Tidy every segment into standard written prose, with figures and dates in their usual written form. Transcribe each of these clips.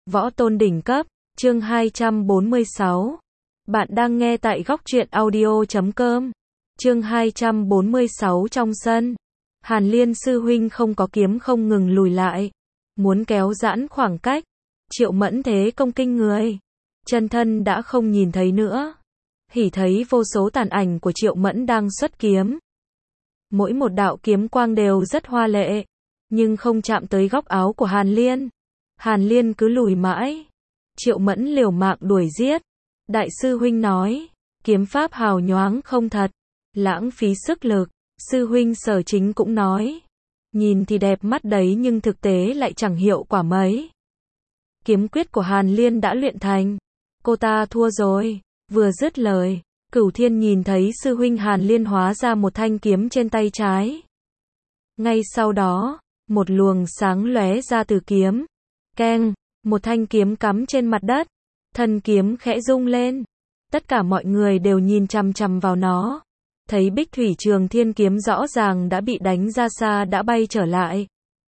Võ Tôn đỉnh cấp, chương 246. Bạn đang nghe tại góc truyện audio.com. Chương 246 trong sân. Hàn Liên sư huynh không có kiếm không ngừng lùi lại. Muốn kéo giãn khoảng cách. Triệu Mẫn thế công kinh người. Chân thân đã không nhìn thấy nữa. Hỉ thấy vô số tàn ảnh của Triệu Mẫn đang xuất kiếm. Mỗi một đạo kiếm quang đều rất hoa lệ. Nhưng không chạm tới góc áo của Hàn Liên. Hàn Liên cứ lùi mãi. Triệu Mẫn liều mạng đuổi giết. Đại sư huynh nói, kiếm pháp hào nhoáng không thật, lãng phí sức lực. Sư huynh Sở Chính cũng nói, nhìn thì đẹp mắt đấy nhưng thực tế lại chẳng hiệu quả mấy. Kiếm quyết của Hàn Liên đã luyện thành, cô ta thua rồi. Vừa dứt lời, Cửu Thiên nhìn thấy sư huynh Hàn Liên hóa ra một thanh kiếm trên tay trái. Ngay sau đó, một luồng sáng lóe ra từ kiếm. Keng, một thanh kiếm cắm trên mặt đất. Thân kiếm khẽ rung lên. Tất cả mọi người đều nhìn chằm chằm vào nó. Thấy Bích Thủy Trường Thiên kiếm rõ ràng đã bị đánh ra xa đã bay trở lại.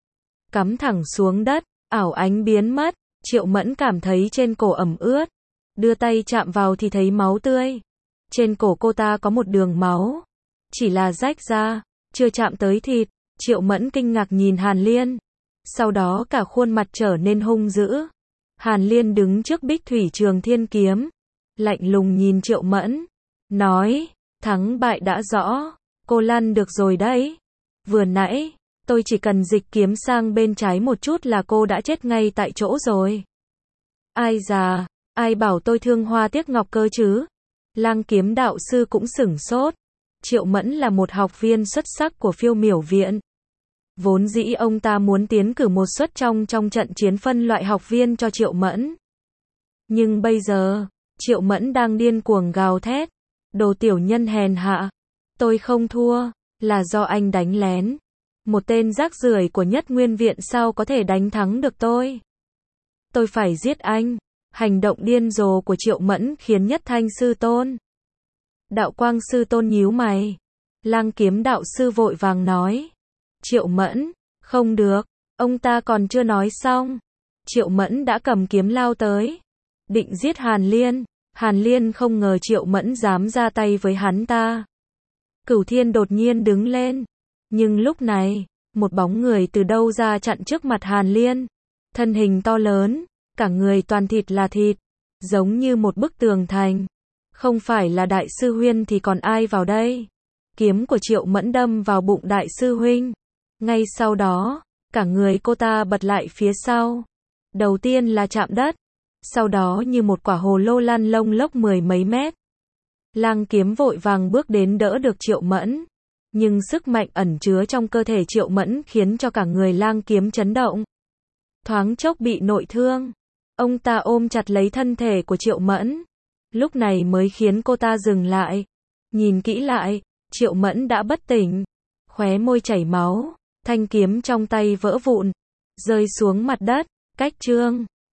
Cắm thẳng xuống đất, ảo ánh biến mất. Triệu Mẫn cảm thấy trên cổ ẩm ướt. Đưa tay chạm vào thì thấy máu tươi. Trên cổ cô ta có một đường máu. Chỉ là rách ra, chưa chạm tới thịt. Triệu Mẫn kinh ngạc nhìn Hàn Liên. Sau đó cả khuôn mặt trở nên hung dữ. Hàn Liên đứng trước Bích Thủy Trường Thiên kiếm. Lạnh lùng nhìn Triệu Mẫn. Nói, thắng bại đã rõ. Cô lăn được rồi đấy. Vừa nãy, tôi chỉ cần dịch kiếm sang bên trái một chút là cô đã chết ngay tại chỗ rồi. Ai già, ai bảo tôi thương hoa tiếc ngọc cơ chứ? Lang Kiếm đạo sư cũng sửng sốt. Triệu Mẫn là một học viên xuất sắc của Phiêu Miểu viện. Vốn dĩ ông ta muốn tiến cử một suất trong trận chiến phân loại học viên cho Triệu Mẫn. Nhưng bây giờ, Triệu Mẫn đang điên cuồng gào thét. Đồ tiểu nhân hèn hạ. Tôi không thua, là do anh đánh lén. Một tên rác rưởi của Nhất Nguyên viện sao có thể đánh thắng được tôi? Tôi phải giết anh. Hành động điên rồ của Triệu Mẫn khiến Nhất Thanh sư tôn. Đạo Quang sư tôn nhíu mày. Lang Kiếm đạo sư vội vàng nói. Triệu Mẫn, không được, ông ta còn chưa nói xong. Triệu Mẫn đã cầm kiếm lao tới. Định giết Hàn Liên. Hàn Liên không ngờ Triệu Mẫn dám ra tay với hắn ta. Cửu Thiên đột nhiên đứng lên. Nhưng lúc này, một bóng người từ đâu ra chặn trước mặt Hàn Liên. Thân hình to lớn, cả người toàn thịt là thịt. Giống như một bức tường thành. Không phải là đại sư huynh thì còn ai vào đây? Kiếm của Triệu Mẫn đâm vào bụng đại sư huynh. Ngay sau đó, cả người cô ta bật lại phía sau. Đầu tiên là chạm đất. Sau đó như một quả hồ lô lăn lông lốc 10 mấy mét. Lang Kiếm vội vàng bước đến đỡ được Triệu Mẫn. Nhưng sức mạnh ẩn chứa trong cơ thể Triệu Mẫn khiến cho cả người Lang Kiếm chấn động. Thoáng chốc bị nội thương. Ông ta ôm chặt lấy thân thể của Triệu Mẫn. Lúc này mới khiến cô ta dừng lại. Nhìn kỹ lại, Triệu Mẫn đã bất tỉnh. Khóe môi chảy máu. Thanh kiếm trong tay vỡ vụn. Rơi xuống mặt đất. Cách chương